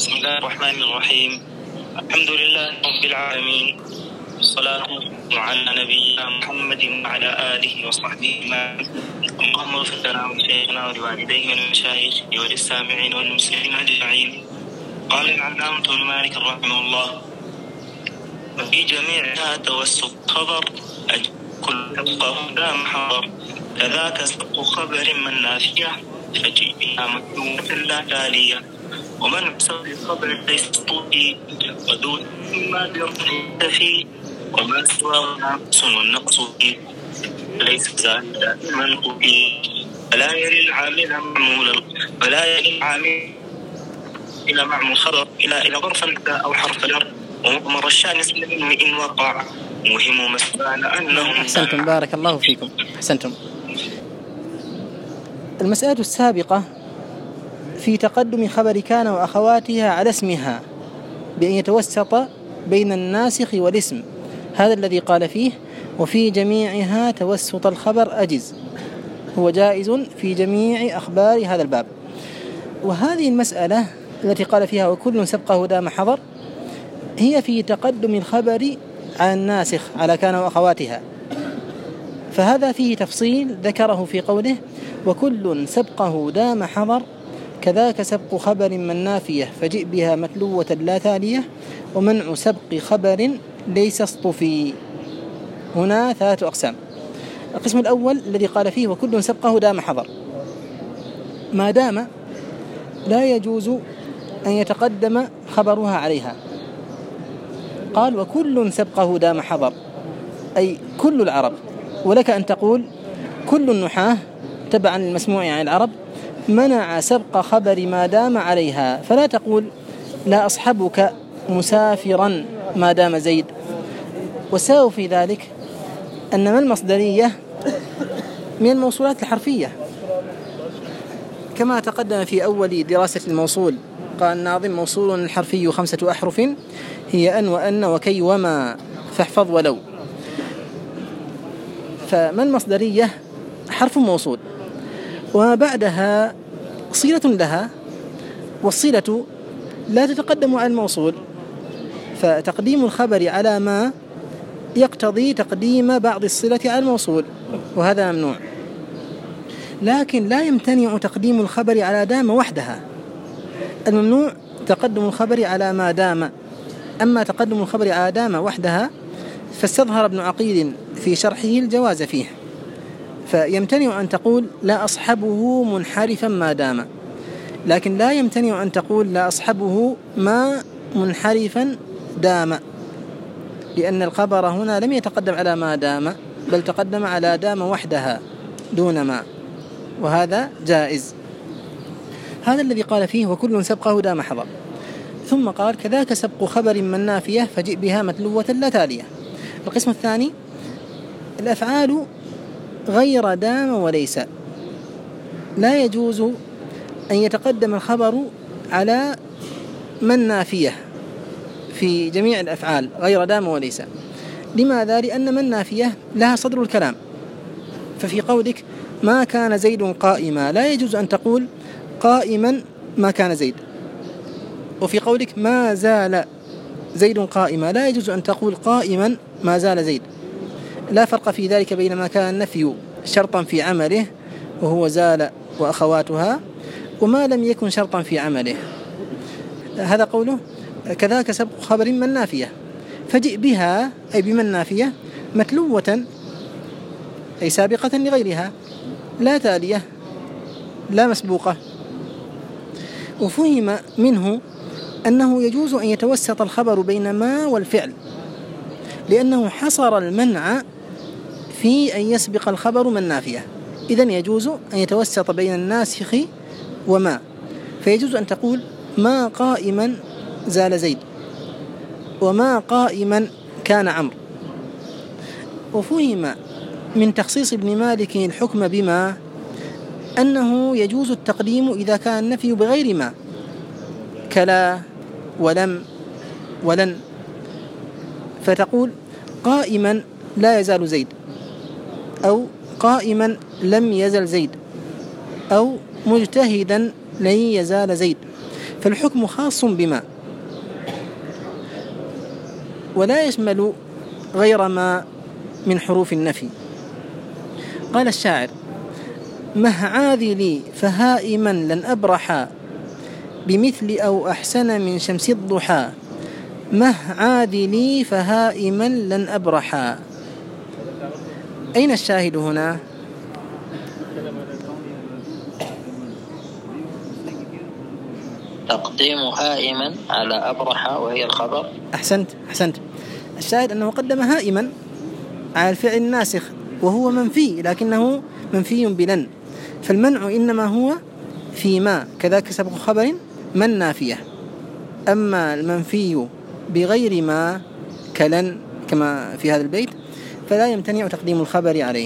بسم الله الرحمن الرحيم. الحمد لله رب العالمين، والصلاة على نبينا محمد وعلى آله وصحبه اللهم اغفر لنا ولشيخنا ولوالديه وللمشايخ وللسامعين والمسلمين أجمعين. قال العلامة ابن مالك رحمه الله: وفي جميعها توسط خبر كل تبقى لا محضر، كذاك سبق خبر من نافية فجئ بها مكتوبة لا تالية، ومن بسبب الخبر ليس طوئي ودون ما بيرتفي فيه، وما سوى نقص والنقص فيه ليس زائدا من قوي، فلا يلي العامل إلى معمول خبر إلى ظرف أو حرف جر، ومر الشأن اسم إن وقع مهم مسبان أنهم. أحسنتم، بارك الله فيكم، أحسنتم. المسألة السابقة في تقدم خبر كان وأخواتها على اسمها بأن يتوسط بين الناسخ والاسم، هذا الذي قال فيه: وفي جميعها توسط الخبر أجز، هو جائز في جميع أخبار هذا الباب. وهذه المسألة التي قال فيها وكل سبقه دام حضر هي في تقدم الخبر على الناسخ على كان وأخواتها، فهذا فيه تفصيل ذكره في قوله: وكل سبقه دام حضر، كذاك سبق خبر من نافية فجئ بها متلوة لا تالية، ومنع سبق خبر ليس اصطفي. هنا 3 أقسام. القسم الأول الذي قال فيه وكل سبقه دام حضر، ما دام لا يجوز أن يتقدم خبرها عليها. قال وكل سبقه دام حضر أي كل العرب، ولك أن تقول كل النحاة تبعا للمسموع عن العرب منع سبق خبر ما دام عليها، فلا تقول لا أصحبك مسافرا ما دام زيد. والسبب في ذلك أن ما المصدرية من الموصولات الحرفية، كما تقدم في أول دراسة الموصول. قال الناظم: موصول الحرفي 5 أحرف هي أن وأن وكي وما فاحفظ ولو. فما المصدرية حرف موصول وما بعدها صلة لها، والصلة لا تتقدم على الموصول، فتقديم الخبر على ما يقتضي تقديم بعض الصلة على الموصول، وهذا ممنوع. لكن لا يمتنع تقديم الخبر على دام وحدها، الممنوع تقدم الخبر على ما دام. أما تقدم الخبر على دام وحدها فاستظهر ابن عقيل في شرحه الجواز فيه، فيمتنع أن تقول لا أصحبه منحرفا ما دام، لكن لا يمتنع أن تقول لا أصحبه ما منحرفا دام، لأن الخبر هنا لم يتقدم على ما دام، بل تقدم على دام وحدها دون ما، وهذا جائز. هذا الذي قال فيه وكل سبقه دام حضر. ثم قال كذاك سبق خبر من نافية فجئ بها متلوة لا تالية. القسم الثاني الأفعال غير دام وليس، لا يجوز أن يتقدم الخبر على من نافية في جميع الأفعال غير دام وليس. لماذا؟ لأن من نافية لها صدر الكلام، ففي قولك ما كان زيد قائما لا يجوز أن تقول قائما ما كان زيد، وفي قولك ما زال زيد قائما لا يجوز أن تقول قائما ما زال زيد. لا فرق في ذلك بين ما كان النفي شرطا في عمله وهو زال وأخواتها، وما لم يكن شرطا في عمله. هذا قوله كذاك سبق خبر من نافية فجئ بها أي بمن نافية متلوة أي سابقة لغيرها لا تالية لا مسبوقة. وفهم منه أنه يجوز أن يتوسط الخبر بين ما والفعل، لأنه حصر المنع في أن يسبق الخبر من نافية، إذن يجوز أن يتوسط بين الناسخ وما، فيجوز أن تقول ما قائما زال زيد وما قائما كان عمرو. وفهم من تخصيص ابن مالك الحكم بما أنه يجوز التقديم إذا كان النفي بغير ما، كلا ولم ولن، فتقول قائما لا يزال زيد، أو قائما لم يزل زيد، أو مجتهدا لن يزال زيد. فالحكم خاص بما ولا يشمل غير ما من حروف النفي. قال الشاعر: مه عاذي لي فهائما لن أبرح بمثل أو أحسن من شمس الضحى. مه عاذي لي فهائما لن أبرح. أين الشاهد هنا؟ تقديم هائما على أبرح وهي الخبر. أحسنت. الشاهد أنه قدم هائما على الفعل الناسخ وهو منفي، لكنه منفي بلن، فالمنع إنما هو فيما كذاك سبق خبر من نافية. أما المنفي بغير ما كلن كما في هذا البيت فلا يمتنع تقديم الخبر عليه.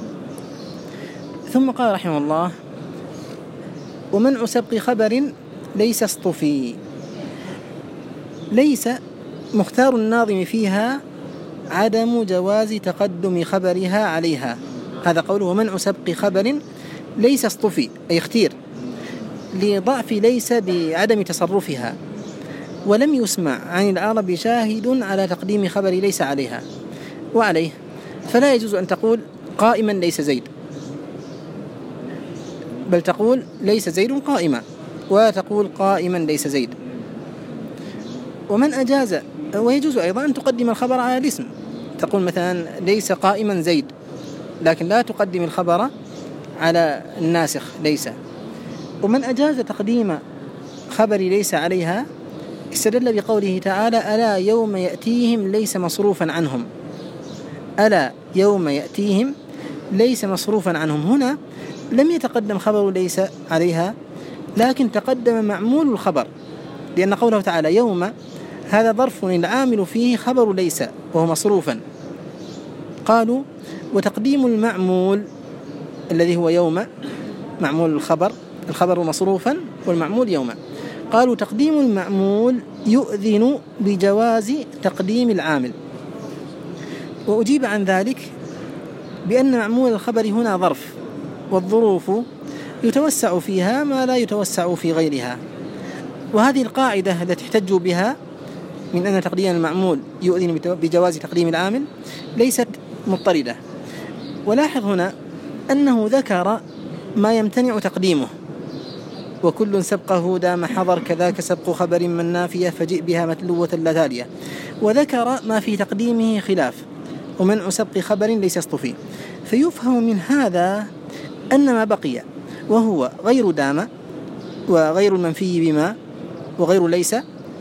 ثم قال رحمه الله: ومنع سبق خبر ليس اصطفي. ليس مختار الناظم فيها عدم جواز تقدم خبرها عليها. هذا قوله: ومنع سبق خبر ليس اصطفي، أي اختير، لضعف ليس بعدم تصرفها. ولم يسمع عن العرب شاهد على تقديم خبر ليس عليها. وعليه فلا يجوز أن تقول قائما ليس زيد، بل تقول ليس زيد قائما، ولا تقول قائما ليس زيد. ومن أجاز، ويجوز أيضا أن تقدم الخبر على الاسم، تقول مثلا ليس قائما زيد، لكن لا تقدم الخبر على الناسخ ليس. ومن أجاز تقديم خبر ليس عليها استدل بقوله تعالى: ألا يوم يأتيهم ليس مصروفا عنهم. ألا يوم يأتيهم ليس مصروفا عنهم. هنا لم يتقدم خبر ليس عليها، لكن تقدم معمول الخبر، لأن قوله تعالى يوم هذا ظرف العامل فيه خبر ليس وهو مصروفا. قالوا: وتقديم المعمول الذي هو يوم معمول الخبر مصروفا والمعمول يوما. قالوا: تقديم المعمول يؤذن بجواز تقديم العامل. وأجيب عن ذلك بأن معمول الخبر هنا ظرف، والظروف يتوسع فيها ما لا يتوسع في غيرها. وهذه القاعدة التي احتجوا بها من أن تقديم المعمول يؤذن بجواز تقديم العامل ليست مضطردة. ولاحظ هنا أنه ذكر ما يمتنع تقديمه: وكل سبقه دام حضر كذاك سبق خبر من نافية فجئ بها متلوة لا تالية. وذكر ما في تقديمه خلاف: ومنع سبق خبر ليس اصطفي. فيفهم من هذا أن ما بقي وهو غير دام وغير المنفي بما وغير ليس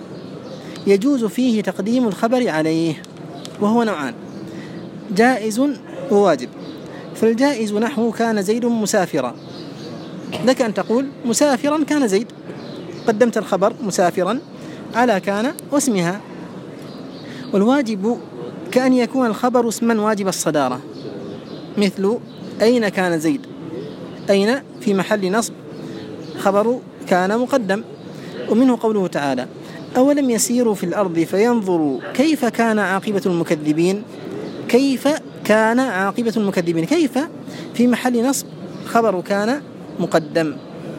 يجوز فيه تقديم الخبر عليه، وهو نوعان: جائز وواجب. فالجائز نحو كان زيد مسافرا، لك أن تقول مسافرا كان زيد، قدمت الخبر مسافرا على كان واسمها. والواجب كأن يكون الخبر اسما واجب الصدارة، مثل أين كان زيد. أين في محل نصب خبر كان مقدم. ومنه قوله تعالى: أولم يسيروا في الأرض فينظروا كيف كان عاقبة المكذبين. كيف كان عاقبة المكذبين، كيف في محل نصب خبر كان مقدم.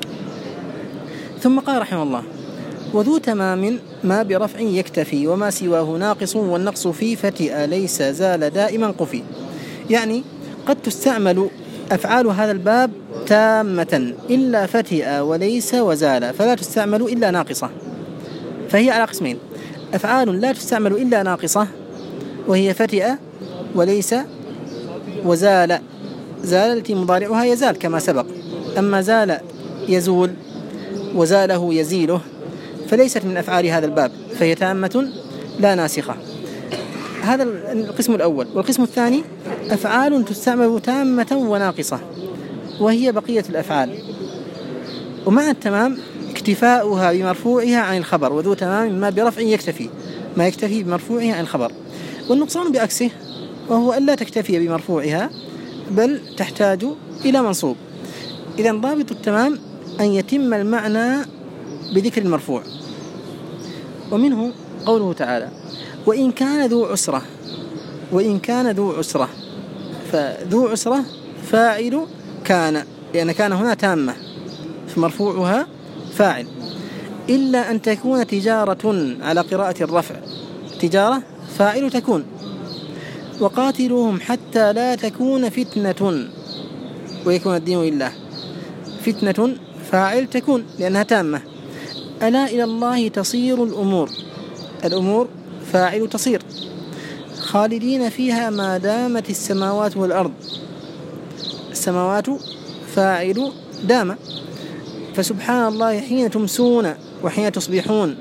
ثم قال رحمه الله: وذو تمام ما برفع يكتفي وما سواه ناقص والنقص فيه فتئ ليس زال دائما قفي. يعني قد تستعمل أفعال هذا الباب تامة إلا فتئ وليس وزال، فلا تستعمل إلا ناقصة. فهي على قسمين: أفعال لا تستعمل إلا ناقصة وهي فتئ وليس وزال. زال التي مضارعها يزال كما سبق، أما زال يزول وزاله يزيله فليست من أفعال هذا الباب، فهي تامة لا ناسخة. هذا القسم الأول. والقسم الثاني: أفعال تستعمل تامة وناقصة وهي بقية الأفعال. ومع التمام اكتفاؤها بمرفوعها عن الخبر، وذو تمام ما برفع يكتفي، ما يكتفي بمرفوعها عن الخبر. والنقصان بعكسه، وهو ألا تكتفي بمرفوعها بل تحتاج إلى منصوب. إذن ضابط التمام أن يتم المعنى بذكر المرفوع. ومنه قوله تعالى: وإن كان ذو عسرة. وإن كان ذو عسرة، فذو عسرة فاعل كان، لأن كان هنا تامة فمرفوعها فاعل. إلا أن تكون تجارة، على قراءة الرفع تجارة فاعل تكون. وقاتلوهم حتى لا تكون فتنة ويكون الدين لله. فتنة فاعل تكون لأنها تامة. ألا إلى الله تصير الأمور، الأمور فاعل تصير. خالدين فيها ما دامت السماوات والأرض، السماوات فاعل دام. فسبحان الله حين تمسون وحين تصبحون،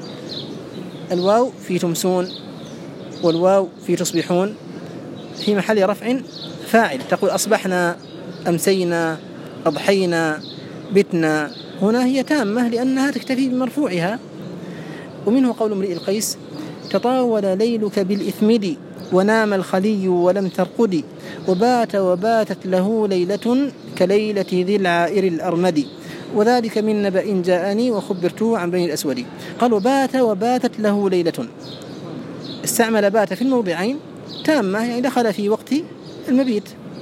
الواو في تمسون والواو في تصبحون في محل رفع فاعل. تقول أصبحنا، أمسينا، أضحينا، بتنا. هنا هي تامة لأنها تكتفي بمرفوعها. ومنه قول امرئ القيس: تطاول ليلك بالإثمد ونام الخلي ولم ترقد، وباتت له ليلة كليلة ذي العائر الأرمد، وذلك من نبأ جاءني وخبرته عن بني الأسود. قال وباتت له ليلة، استعمل بات في الموضعين تامة، يعني دخل في وقت المبيت.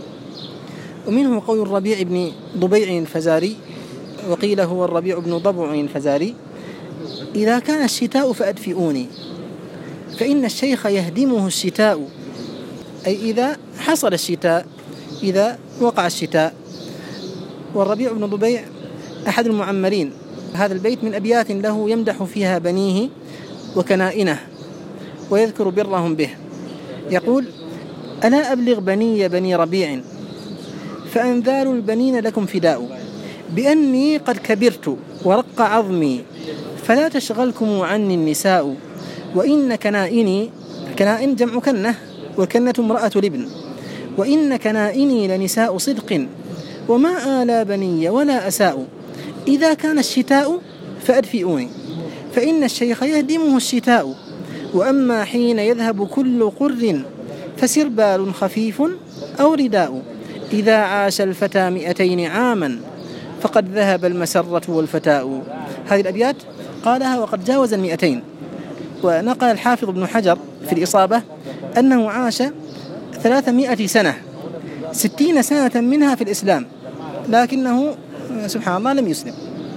ومنه قول الربيع بن ضبيع الفزاري، وقيل هو الربيع بن ضبع الفزاري: إذا كان الشتاء فأدفئوني فإن الشيخ يهدمه الشتاء. أي إذا حصل الشتاء، إذا وقع الشتاء. والربيع بن ضبيع أحد المعمرين. هذا البيت من أبيات له يمدح فيها بنيه وكنائنه ويذكر برهم به. يقول: ألا أبلغ بني ربيع فأنذار البنين لكم فداء، بأني قد كبرت ورق عظمي فلا تشغلكم عني النساء. وإن كنائني، كنائن جمع كنة، والكنة امرأة لابن. وإن كنائني لنساء صدق وما آلى بني ولا أساء. إذا كان الشتاء فأدفئوني فإن الشيخ يهدمه الشتاء. وأما حين يذهب كل قر فسربال خفيف أو رداء. إذا عاش الفتى 200 عاما فقد ذهب المسرة والفتاء. هذه الأبيات قالها وقد جاوز 200. ونقل الحافظ ابن حجر في الإصابة أنه عاش 300 سنة، 60 سنة منها في الإسلام، لكنه سبحان الله لم يسلم.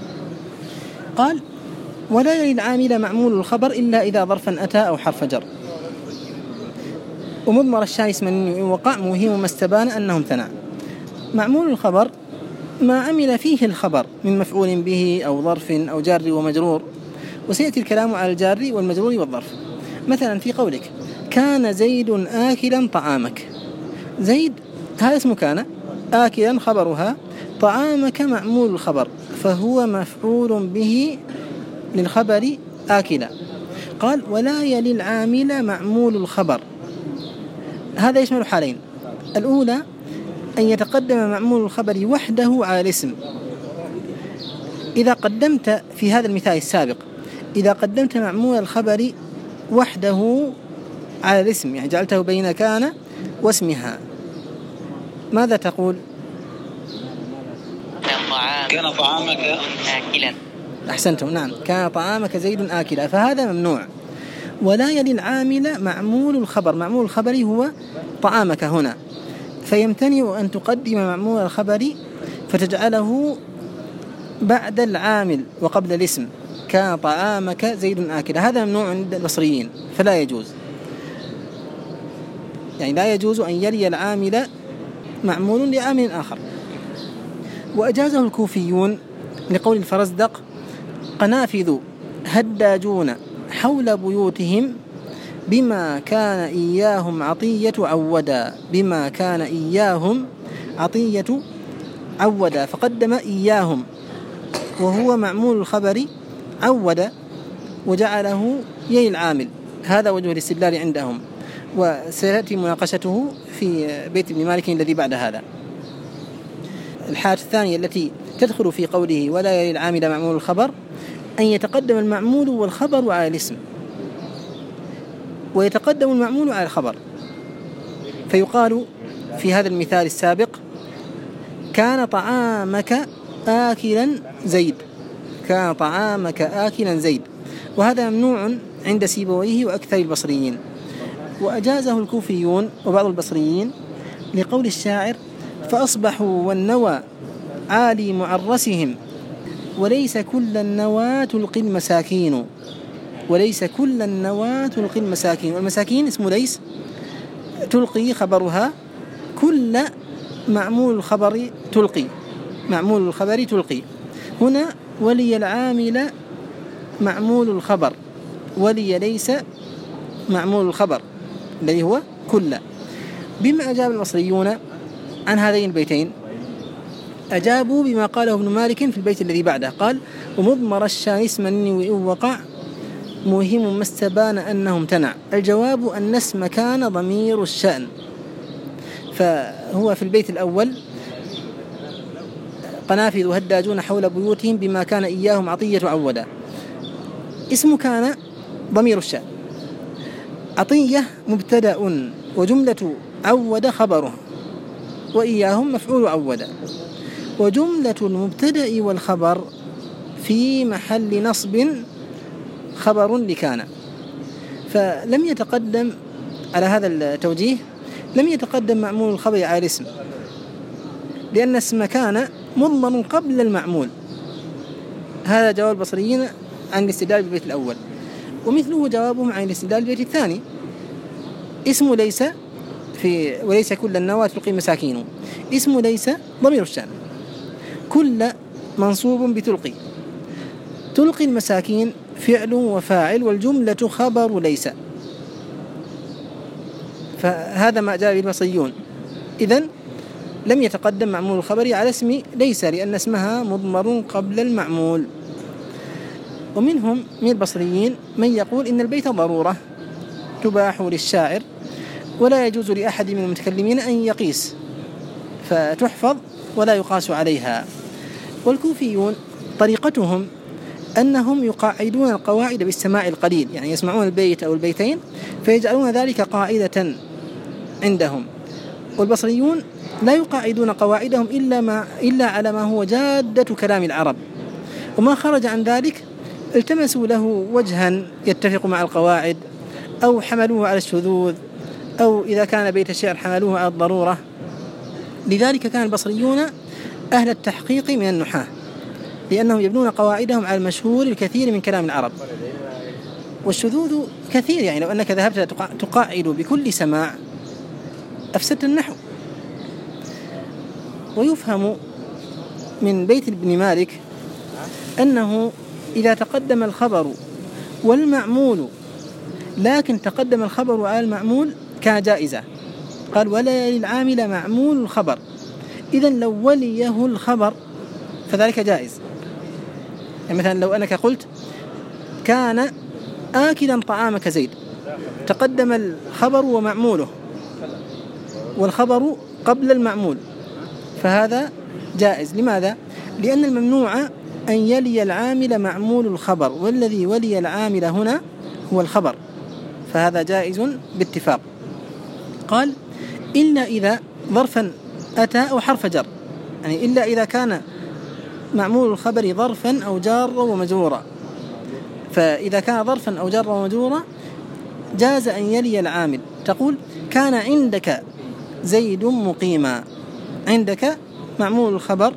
قال: ولا يلي العامل معمول الخبر إلا إذا ظرفا أتى أو حرف جر. ومضمر الشايس من وقع موهم ما استبان أنهم ثنى. معمول الخبر ما عمل فيه الخبر من مفعول به أو ظرف أو جار ومجرور، وسيأتي الكلام على الجار والمجرور والظرف. مثلا في قولك: كان زيد آكلا طعامك. زيد هذا اسم كان، آكلا خبرها، طعامك معمول الخبر، فهو مفعول به للخبر آكلا. قال: ولا يلي العامل معمول الخبر. هذا يشمل حالين: الأولى أن يتقدم معمول الخبر وحده على الاسم. إذا قدمت في هذا المثال السابق، إذا قدمت معمول الخبر وحده على الاسم، يعني جعلته بين كان واسمها، ماذا تقول؟ كان طعامك آكلا. أحسنتم، نعم، كان طعامك زيد آكلا، فهذا ممنوع. ولا يلي العامل معمول الخبر. معمول الخبر هو طعامك هنا، فيمتنع أن تقدم معمول الخبر فتجعله بعد العامل وقبل الاسم. كان طعامك زيد آكلا، هذا ممنوع عند البصريين، فلا يجوز. يعني لا يجوز أن يلي العامل معمول لعامل آخر. وأجازه الكوفيون لقول الفرزدق: قنافذ هداجون حول بيوتهم بما كان إياهم عطية عودا. بما كان إياهم عطية عودا، فقدم إياهم وهو معمول الخبر عودا وجعله يلي العامل. هذا وجه الاستدلال عندهم، وسيأتي مناقشته في بيت ابن مالك الذي بعد هذا. الحالة الثانية التي تدخل في قوله ولا يلي العامل معمول الخبر أن يتقدم المعمول والخبر على الاسم، ويتقدم المعمول على الخبر، فيقال في هذا المثال السابق: كان طعامك آكلا زيد. كان طعامك آكلا زيد، وهذا ممنوع عند سيبويه وأكثر البصريين. وأجازه الكوفيون وبعض البصريين لقول الشاعر: فأصبحوا والنوى عالي معرسهم وليس كل النوى تلقي المساكين، وليس كل النوى تلقي المساكين. والمساكين اسم ليس تلقي خبرها، كل معمول الخبر تلقي، معمول الخبر تلقي. هنا ولي العامل معمول الخبر، ولي ليس معمول الخبر الذي هو كل. بما أجاب البصريون عن هذين البيتين؟ أجابوا بما قاله ابن مالك في البيت الذي بعده، قال: ومضمر الشان اسما وإن وقع مهم ما استبان أنه امتنع. الجواب أن اسم كان ضمير الشأن. فهو في البيت الأول: قنافذ هداجون حول بيوتهم بما كان إياهم عطية عودا. اسم كان ضمير الشأن، عطية مبتدأ وجملة عود خبره، وإياهم مفعول عود. وجملة المبتدأ والخبر في محل نصب خبر لكان. فلم يتقدم على هذا التوجيه، لم يتقدم معمول الخبر على الاسم، لأن اسم كان مضمن قبل المعمول. هذا جواب البصريين عن الاستدلال بالبيت الأول، ومثله جوابهم عن الاستدلال بالبيت الثاني. اسم ليس في وليس كل النوى تلقي مساكين، اسم ليس ضمير الشأن، كل منصوب بتلقي، تلقي المساكين فعل وفاعل، والجملة خبر ليس. فهذا ما جاء به البصريون. إذن لم يتقدم معمول الخبر على اسم ليس، لأن اسمها مضمر قبل المعمول. ومنهم من البصريين من يقول إن البيت ضرورة تباح للشاعر، ولا يجوز لأحد من المتكلمين أن يقيس، فتحفظ ولا يقاس عليها. والكوفيون طريقتهم أنهم يقاعدون القواعد بالسماع القليل، يعني يسمعون البيت أو البيتين فيجعلون ذلك قاعدة عندهم. والبصريون لا يقاعدون قواعدهم إلا على ما هو جادة كلام العرب، وما خرج عن ذلك التمسوا له وجها يتفق مع القواعد، أو حملوه على الشذوذ، أو إذا كان بيت الشعر حملوه على الضرورة. لذلك كان البصريون أهل التحقيق من النحاة، لأنهم يبنون قواعدهم على المشهور الكثير من كلام العرب. والشذوذ كثير، يعني لو أنك ذهبت تقاعد بكل سماع أفسدت النحو. ويفهم من بيت ابن مالك أنه إذا تقدم الخبر والمعمول، لكن تقدم الخبر على المعمول، كان جائزة. قال: ولا للعامل معمول الخبر. إذن لو وليه الخبر فذلك جائز. يعني مثلا لو أنك قلت: كان آكلا طعامك زيد، تقدم الخبر ومعموله، والخبر قبل المعمول، فهذا جائز. لماذا؟ لأن الممنوع أن يلي العامل معمول الخبر، والذي ولي العامل هنا هو الخبر، فهذا جائز باتفاق. قال: إلا إذا ظرفا أتى أو حرف جر، يعني إلا إذا كان معمول الخبر ظرفا أو جارا ومجرورا. فإذا كان ظرفا أو جارا ومجرورا جاز أن يلي العامل. تقول: كان عندك زيد مقيما، عندك معمول الخبر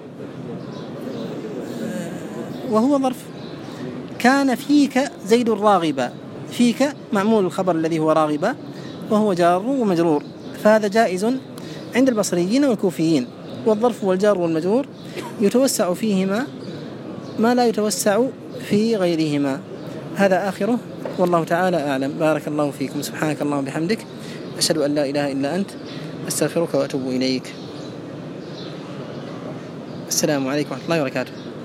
وهو ظرف. كان فيك زيد راغبا، فيك معمول الخبر الذي هو راغبا وهو جار ومجرور، فهذا جائز عند البصريين والكوفيين. والظرف والجار والمجرور يتوسع فيهما ما لا يتوسع في غيرهما. هذا آخره، والله تعالى أعلم. بارك الله فيكم. سبحانك اللهم وبحمدك، أشهد أن لا إله إلا أنت، أستغفرك وأتوب إليك. السلام عليكم ورحمة الله وبركاته.